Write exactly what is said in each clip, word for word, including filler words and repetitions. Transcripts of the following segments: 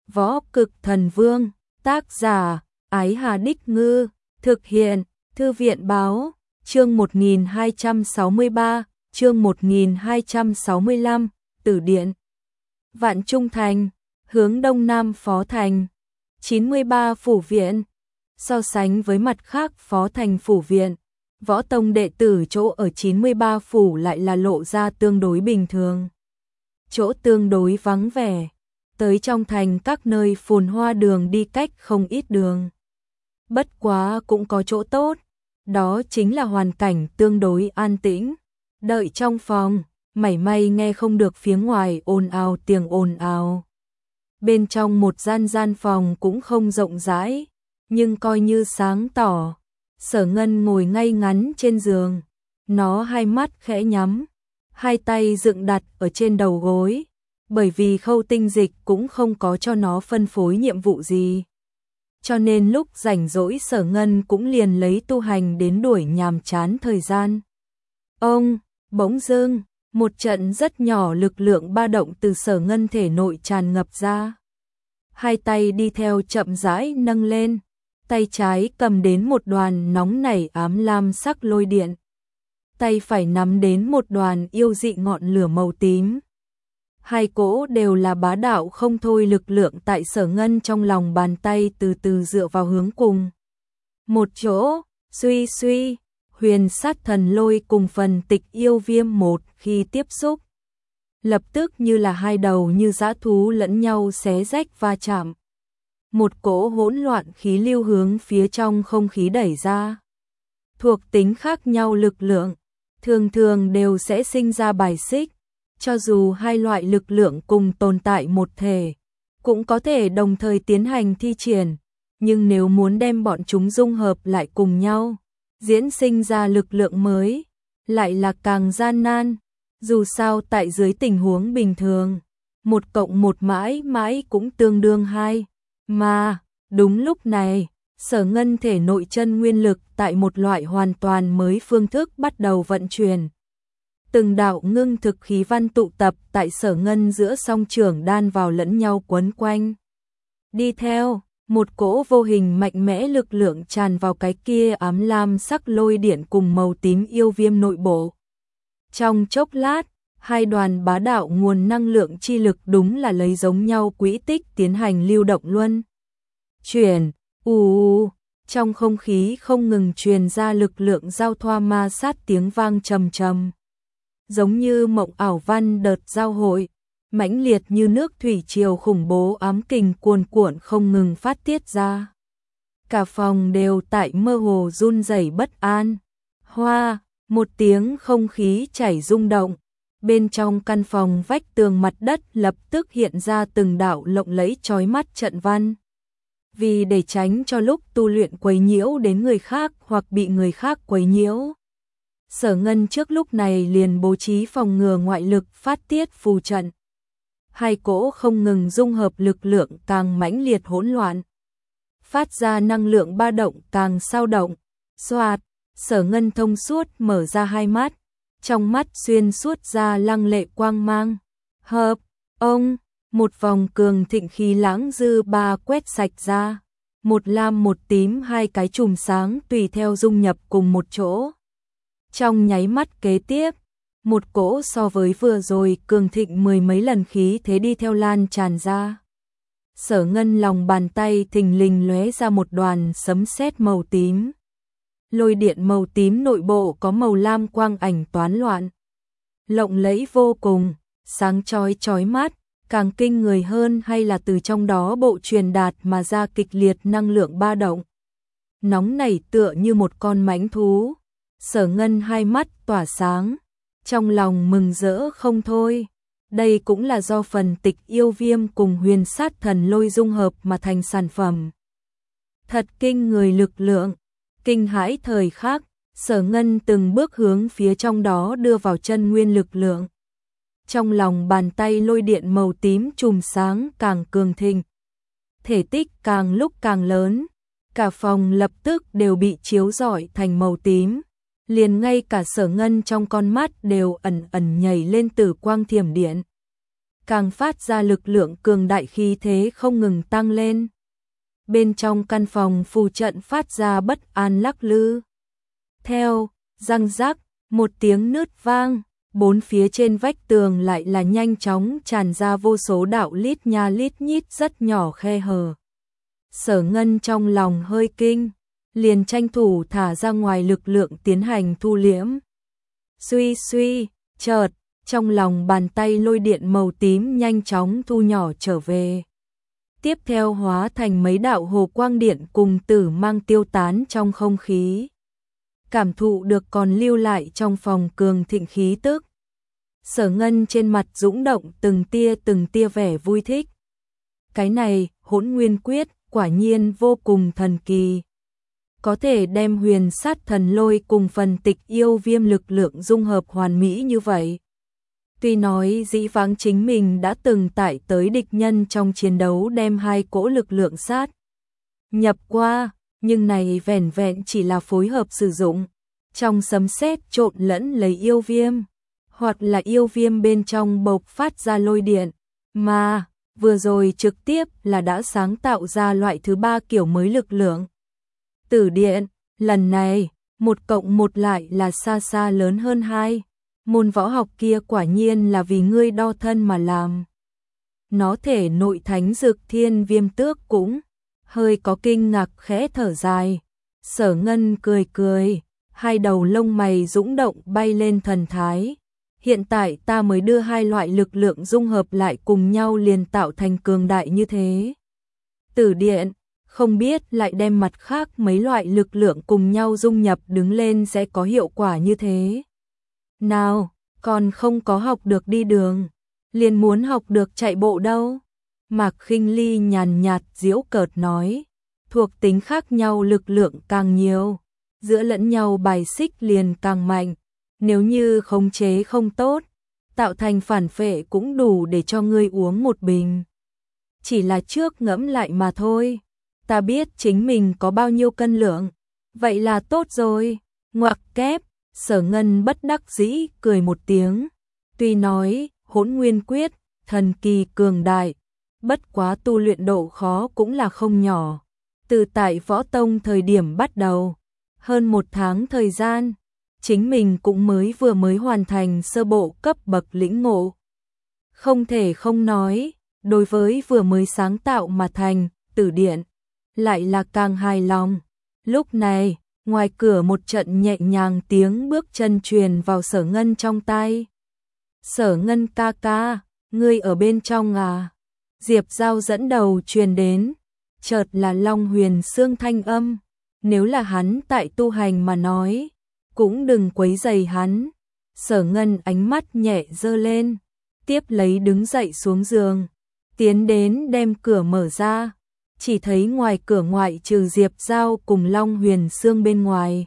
Võ Cực Thần Vương, tác giả, Ái Hà Đích Ngư, thực hiện, Thư viện Báo, chương một nghìn hai trăm sáu mươi ba, chương một nghìn hai trăm sáu mươi lăm, Tử Điện. Vạn Trung Thành, hướng Đông Nam Phó Thành, chín mươi ba Phủ Viện. So sánh với mặt khác Phó Thành Phủ Viện, võ tông đệ tử chỗ ở chín mươi ba Phủ lại là lộ ra tương đối bình thường. Chỗ tương đối vắng vẻ, tới trong thành các nơi phồn hoa đường đi cách không ít đường. Bất quá cũng có chỗ tốt, đó chính là hoàn cảnh tương đối an tĩnh. Đợi trong phòng, mảy may nghe không được phía ngoài ồn ào tiếng ồn ào. Bên trong một gian gian phòng cũng không rộng rãi, nhưng coi như sáng tỏ. Sở Ngân ngồi ngay ngắn trên giường, nó hai mắt khẽ nhắm, hai tay dựng đặt ở trên đầu gối, bởi vì Khâu Tinh Dịch cũng không có cho nó phân phối nhiệm vụ gì. Cho nên lúc rảnh rỗi Sở Ngân cũng liền lấy tu hành đến đuổi nhàm chán thời gian. Ông, bỗng dưng, một trận rất nhỏ lực lượng ba động từ Sở Ngân thể nội tràn ngập ra. Hai tay đi theo chậm rãi nâng lên, tay trái cầm đến một đoàn nóng nảy ám lam sắc lôi điện. Tay phải nắm đến một đoàn yêu dị ngọn lửa màu tím. Hai cỗ đều là bá đạo không thôi lực lượng tại Sở Ngân trong lòng bàn tay từ từ dựa vào hướng cùng. Một chỗ, suy suy, huyền sát thần lôi cùng phần tịch yêu viêm một khi tiếp xúc. Lập tức như là hai đầu như dã thú lẫn nhau xé rách va chạm. Một cỗ hỗn loạn khí lưu hướng phía trong không khí đẩy ra. Thuộc tính khác nhau lực lượng, thường thường đều sẽ sinh ra bài xích. Cho dù hai loại lực lượng cùng tồn tại một thể, cũng có thể đồng thời tiến hành thi triển, nhưng nếu muốn đem bọn chúng dung hợp lại cùng nhau, diễn sinh ra lực lượng mới, lại là càng gian nan. Dù sao tại dưới tình huống bình thường, một cộng một mãi mãi cũng tương đương hai, mà đúng lúc này, Sở Ngân thể nội chân nguyên lực tại một loại hoàn toàn mới phương thức bắt đầu vận chuyển. Từng đạo ngưng thực khí văn tụ tập tại Sở Ngân giữa song trưởng đan vào lẫn nhau quấn quanh. Đi theo, một cỗ vô hình mạnh mẽ lực lượng tràn vào cái kia ám lam sắc lôi điện cùng màu tím yêu viêm nội bộ. Trong chốc lát, hai đoàn bá đạo nguồn năng lượng chi lực đúng là lấy giống nhau quỹ tích tiến hành lưu động luân chuyển. Ù, trong không khí không ngừng truyền ra lực lượng giao thoa ma sát tiếng vang trầm trầm. Giống như mộng ảo văn đợt giao hội, mãnh liệt như nước thủy triều khủng bố ám kình cuồn cuộn không ngừng phát tiết ra. Cả phòng đều tại mơ hồ run rẩy bất an. Hoa, một tiếng không khí chảy rung động. Bên trong căn phòng vách tường mặt đất lập tức hiện ra từng đạo lộng lẫy chói mắt trận văn. Vì để tránh cho lúc tu luyện quấy nhiễu đến người khác hoặc bị người khác quấy nhiễu, Sở Ngân trước lúc này liền bố trí phòng ngừa ngoại lực phát tiết phù trận. Hai cỗ không ngừng dung hợp lực lượng càng mãnh liệt hỗn loạn, phát ra năng lượng ba động càng sao động. Xoạt, Sở Ngân thông suốt mở ra hai mắt, trong mắt xuyên suốt ra lăng lệ quang mang. Hợp, ông, một vòng cường thịnh khí lãng dư ba quét sạch ra, một lam một tím hai cái chùm sáng tùy theo dung nhập cùng một chỗ. Trong nháy mắt kế tiếp, một cỗ so với vừa rồi cường thịnh mười mấy lần khí thế đi theo lan tràn ra. Sở Ngân lòng bàn tay thình lình lóe ra một đoàn sấm sét màu tím. Lôi điện màu tím nội bộ có màu lam quang ảnh toán loạn, lộng lẫy vô cùng, sáng chói chói mắt, càng kinh người hơn hay là từ trong đó bộ truyền đạt mà ra kịch liệt năng lượng ba động. Nóng nảy tựa như một con mãnh thú. Sở Ngân hai mắt tỏa sáng, trong lòng mừng rỡ không thôi. Đây cũng là do phần tịch yêu viêm cùng huyền sát thần lôi dung hợp mà thành sản phẩm. Thật kinh người lực lượng, kinh hãi thời khắc, Sở Ngân từng bước hướng phía trong đó đưa vào chân nguyên lực lượng. Trong lòng bàn tay lôi điện màu tím chùm sáng càng cường thịnh, thể tích càng lúc càng lớn, cả phòng lập tức đều bị chiếu rọi thành màu tím. Liền ngay cả Sở Ngân trong con mắt đều ẩn ẩn nhảy lên tử quang thiểm điện. càng phát ra lực lượng cường đại, khí thế không ngừng tăng lên. Bên trong căn phòng phù trận phát ra bất an lắc lư. Theo, răng rắc, một tiếng nứt vang, bốn phía trên vách tường lại là nhanh chóng tràn ra vô số đạo lít nha lít nhít rất nhỏ khe hở. Sở Ngân trong lòng hơi kinh, liền tranh thủ thả ra ngoài lực lượng tiến hành thu liễm. Suy suy, chợt, trong lòng bàn tay lôi điện màu tím nhanh chóng thu nhỏ trở về. Tiếp theo hóa thành mấy đạo hồ quang điện cùng tử mang tiêu tán trong không khí. Cảm thụ được còn lưu lại trong phòng cường thịnh khí tức. Sở Ngân trên mặt dũng động từng tia từng tia vẻ vui thích. Cái này, Hỗn Nguyên Quyết, quả nhiên vô cùng thần kỳ. Có thể đem huyền sát thần lôi cùng phần tịch yêu viêm lực lượng dung hợp hoàn mỹ như vậy. Tuy nói dĩ vãng chính mình đã từng tải tới địch nhân trong chiến đấu đem hai cỗ lực lượng sát nhập qua, nhưng này vẻn vẹn chỉ là phối hợp sử dụng. Trong sấm sét trộn lẫn lấy yêu viêm, hoặc là yêu viêm bên trong bộc phát ra lôi điện, mà vừa rồi trực tiếp là đã sáng tạo ra loại thứ ba kiểu mới lực lượng. Tử điện, lần này, một cộng một lại là xa xa lớn hơn hai. Môn võ học kia quả nhiên là vì ngươi đo thân mà làm. Nó thể nội thánh dược thiên viêm tước cũng hơi có kinh ngạc khẽ thở dài. Sở Ngân cười cười, hai đầu lông mày dũng động bay lên thần thái. Hiện tại ta mới đưa hai loại lực lượng dung hợp lại cùng nhau liền tạo thành cường đại như thế. Tử điện, không biết lại đem mặt khác mấy loại lực lượng cùng nhau dung nhập đứng lên sẽ có hiệu quả như thế. Nào, còn không có học được đi đường, liền muốn học được chạy bộ đâu. Mạc Khinh Ly nhàn nhạt giễu cợt nói, thuộc tính khác nhau lực lượng càng nhiều, giữa lẫn nhau bài xích liền càng mạnh. Nếu như khống chế không tốt, tạo thành phản phệ cũng đủ để cho ngươi uống một bình. Chỉ là trước ngẫm lại mà thôi, ta biết chính mình có bao nhiêu cân lượng, vậy là tốt rồi. Ngoặc kép, Sở Ngân bất đắc dĩ cười một tiếng, tuy nói Hỗn Nguyên Quyết, thần kỳ cường đại, bất quá tu luyện độ khó cũng là không nhỏ. Từ tại võ tông thời điểm bắt đầu, hơn một tháng thời gian, chính mình cũng mới vừa mới hoàn thành sơ bộ cấp bậc lĩnh ngộ. Không thể không nói, đối với vừa mới sáng tạo mà thành, tử điện, lại là càng hài lòng. Lúc này, ngoài cửa một trận nhẹ nhàng tiếng bước chân truyền vào Sở Ngân trong tai. Sở Ngân ca ca, ngươi ở bên trong à? Diệp Giao dẫn đầu truyền đến, chợt là Long Huyền Xương thanh âm. Nếu là hắn tại tu hành mà nói, cũng đừng quấy rầy hắn. Sở Ngân ánh mắt nhẹ giơ lên, tiếp lấy đứng dậy xuống giường, tiến đến đem cửa mở ra. Chỉ thấy ngoài cửa ngoại trừ Diệp Giao cùng Long Huyền Xương bên ngoài,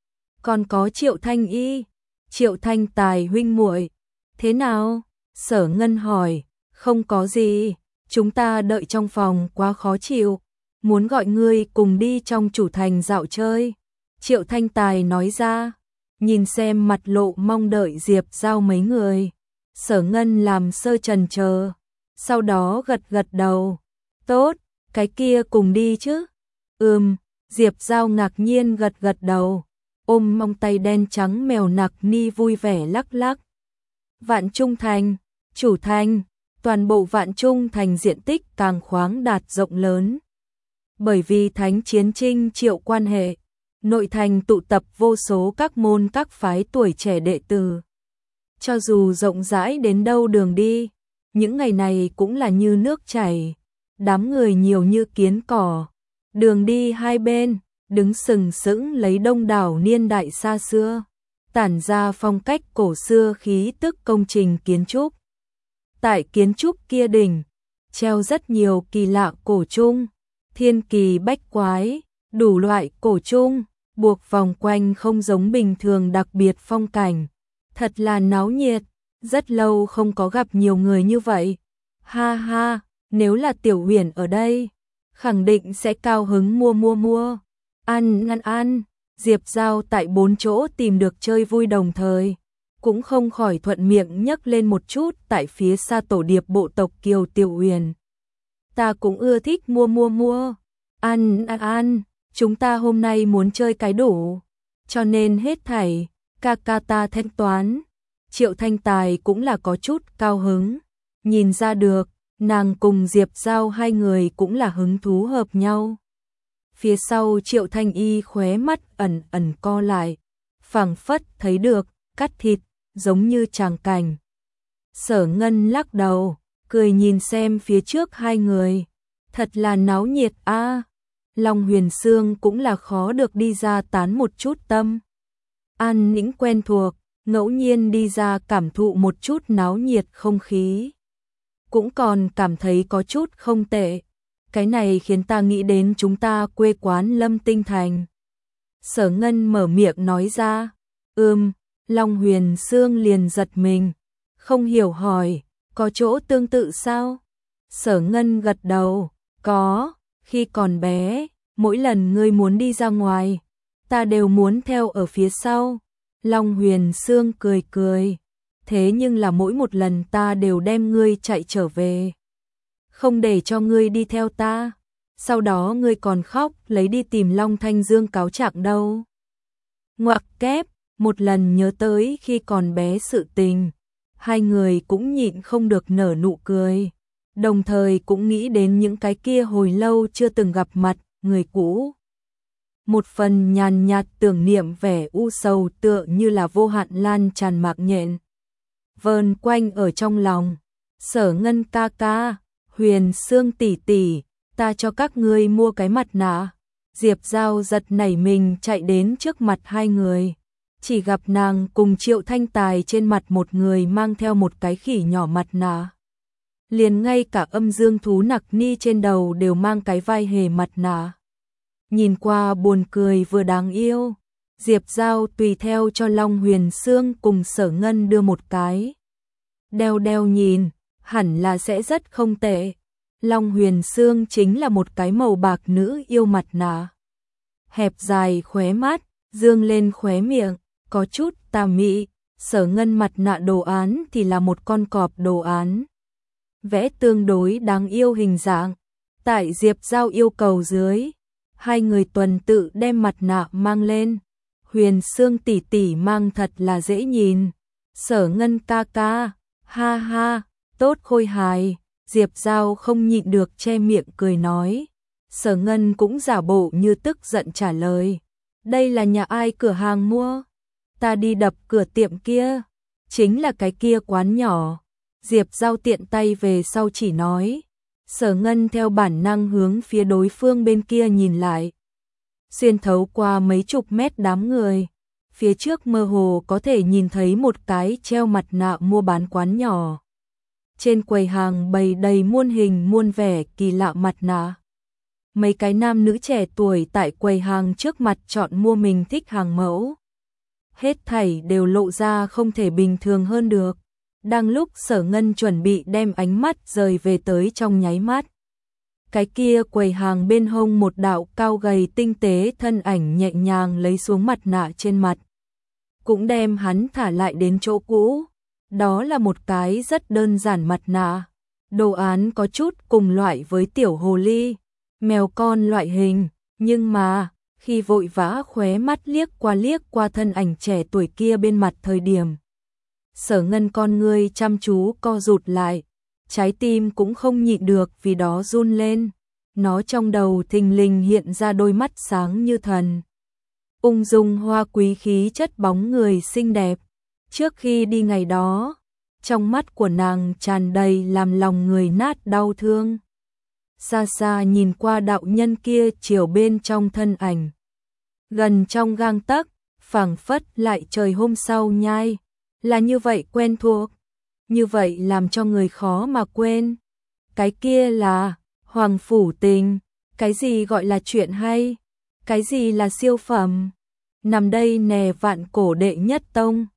còn có Triệu Thanh Y, Triệu Thanh Tài huynh muội. Thế nào? Sở Ngân hỏi. Không có gì, chúng ta đợi trong phòng quá khó chịu, muốn gọi ngươi cùng đi trong chủ thành dạo chơi. Triệu Thanh Tài nói ra, nhìn xem mặt lộ mong đợi Diệp Giao mấy người. Sở Ngân làm sơ chần chờ, sau đó gật gật đầu. Tốt, cái kia cùng đi chứ? Ừm, Diệp Giao ngạc nhiên gật gật đầu, ôm mong tay đen trắng mèo nặc ni vui vẻ lắc lắc. Vạn Trung Thành, chủ thành, toàn bộ Vạn Trung Thành diện tích càng khoáng đạt rộng lớn. Bởi vì thánh chiến trinh triệu quan hệ, nội thành tụ tập vô số các môn các phái tuổi trẻ đệ tử. Cho dù rộng rãi đến đâu đường đi, những ngày này cũng là như nước chảy, đám người nhiều như kiến cỏ. Đường đi hai bên, đứng sừng sững lấy đông đảo niên đại xa xưa, tản ra phong cách cổ xưa khí tức công trình kiến trúc. Tại kiến trúc kia đỉnh, treo rất nhiều kỳ lạ cổ trung, thiên kỳ bách quái, đủ loại cổ trung, buộc vòng quanh không giống bình thường đặc biệt phong cảnh. Thật là náo nhiệt, rất lâu không có gặp nhiều người như vậy. Ha ha, nếu là Tiểu Huyền ở đây, khẳng định sẽ cao hứng mua mua mua. Ăn ăn ăn, Diệp Giao tại bốn chỗ tìm được chơi vui đồng thời, cũng không khỏi thuận miệng nhắc lên một chút tại phía xa tổ điệp bộ tộc Kiều Tiểu Uyển. Ta cũng ưa thích mua mua mua, ăn ăn ăn, chúng ta hôm nay muốn chơi cái đủ, cho nên hết thảy, ca ca ta thanh toán. Triệu Thanh Tài cũng là có chút cao hứng, nhìn ra được, nàng cùng Diệp Giao hai người cũng là hứng thú hợp nhau. Phía sau Triệu Thanh Y khóe mắt ẩn ẩn co lại, phảng phất thấy được, cắt thịt, giống như tràng cảnh. Sở Ngân lắc đầu, cười nhìn xem phía trước hai người, thật là náo nhiệt a. Long Huyền Sương cũng là khó được đi ra tán một chút tâm. An Nĩnh quen thuộc, ngẫu nhiên đi ra cảm thụ một chút náo nhiệt không khí. Cũng còn cảm thấy có chút không tệ. Cái này khiến ta nghĩ đến chúng ta quê quán Lâm Tinh Thành. Sở Ngân mở miệng nói ra. Ừm, Long Huyền Sương liền giật mình. Không hiểu hỏi, có chỗ tương tự sao? Sở Ngân gật đầu, có, khi còn bé, mỗi lần ngươi muốn đi ra ngoài, ta đều muốn theo ở phía sau. Long Huyền Sương cười cười, thế nhưng là mỗi một lần ta đều đem ngươi chạy trở về, không để cho ngươi đi theo ta. Sau đó ngươi còn khóc lấy đi tìm Long Thanh Dương cáo trạng đâu. Ngoặc kép, một lần nhớ tới khi còn bé sự tình, hai người cũng nhịn không được nở nụ cười, đồng thời cũng nghĩ đến những cái kia hồi lâu chưa từng gặp mặt, người cũ. Một phần nhàn nhạt tưởng niệm vẻ u sầu tựa như là vô hạn lan tràn mạc nhện, vờn quanh ở trong lòng. Sở Ngân ca ca, Huyền Sương tỷ tỷ, ta cho các ngươi mua cái mặt nạ. Diệp Giao giật nảy mình chạy đến trước mặt hai người, chỉ gặp nàng cùng Triệu Thanh Tài trên mặt một người mang theo một cái khỉ nhỏ mặt nạ. Liền ngay cả âm dương thú nặc ni trên đầu đều mang cái vai hề mặt nạ. Nhìn qua buồn cười vừa đáng yêu. Diệp Giao tùy theo cho Long Huyền Sương cùng Sở Ngân đưa một cái. Đeo đeo nhìn, hẳn là sẽ rất không tệ. Long Huyền Sương chính là một cái màu bạc nữ yêu mặt nạ. Hẹp dài khóe mắt, dương lên khóe miệng, có chút tà mị. Sở Ngân mặt nạ đồ án thì là một con cọp đồ án, vẽ tương đối đáng yêu hình dạng. Tại Diệp Giao yêu cầu dưới, hai người tuần tự đem mặt nạ mang lên. Huyền Sương tỷ tỷ mang thật là dễ nhìn. Sở Ngân ca ca, ha ha, tốt khôi hài. Diệp Giao không nhịn được che miệng cười nói. Sở Ngân cũng giả bộ như tức giận trả lời. Đây là nhà ai cửa hàng mua? Ta đi đập cửa tiệm kia, chính là cái kia quán nhỏ. Diệp Giao tiện tay về sau chỉ nói. Sở Ngân theo bản năng hướng phía đối phương bên kia nhìn lại. Xuyên thấu qua mấy chục mét đám người, phía trước mơ hồ có thể nhìn thấy một cái treo mặt nạ mua bán quán nhỏ. Trên quầy hàng bày đầy muôn hình muôn vẻ kỳ lạ mặt nạ. Mấy cái nam nữ trẻ tuổi tại quầy hàng trước mặt chọn mua mình thích hàng mẫu. Hết thảy đều lộ ra không thể bình thường hơn được. Đang lúc Sở Ngân chuẩn bị đem ánh mắt rời về tới trong nháy mắt, cái kia quầy hàng bên hông một đạo cao gầy tinh tế thân ảnh nhẹ nhàng lấy xuống mặt nạ trên mặt, cũng đem hắn thả lại đến chỗ cũ. Đó là một cái rất đơn giản mặt nạ, đồ án có chút cùng loại với tiểu hồ ly, mèo con loại hình, nhưng mà khi vội vã khóe mắt liếc qua liếc qua thân ảnh trẻ tuổi kia bên mặt thời điểm, Sở Ngân con ngươi chăm chú co rụt lại, trái tim cũng không nhịn được vì đó run lên. Nó trong đầu thình lình hiện ra đôi mắt sáng như thần, ung dung hoa quý khí chất bóng người xinh đẹp. Trước khi đi ngày đó, trong mắt của nàng tràn đầy làm lòng người nát đau thương. Xa xa nhìn qua đạo nhân kia chiều bên trong thân ảnh, gần trong gang tấc, phảng phất lại trời hôm sau nhai. Là như vậy quen thuộc, như vậy làm cho người khó mà quên. Cái kia là Hoàng Phủ Tình, cái gì gọi là chuyện hay, cái gì là siêu phẩm. Nằm đây nè vạn cổ đệ nhất tông,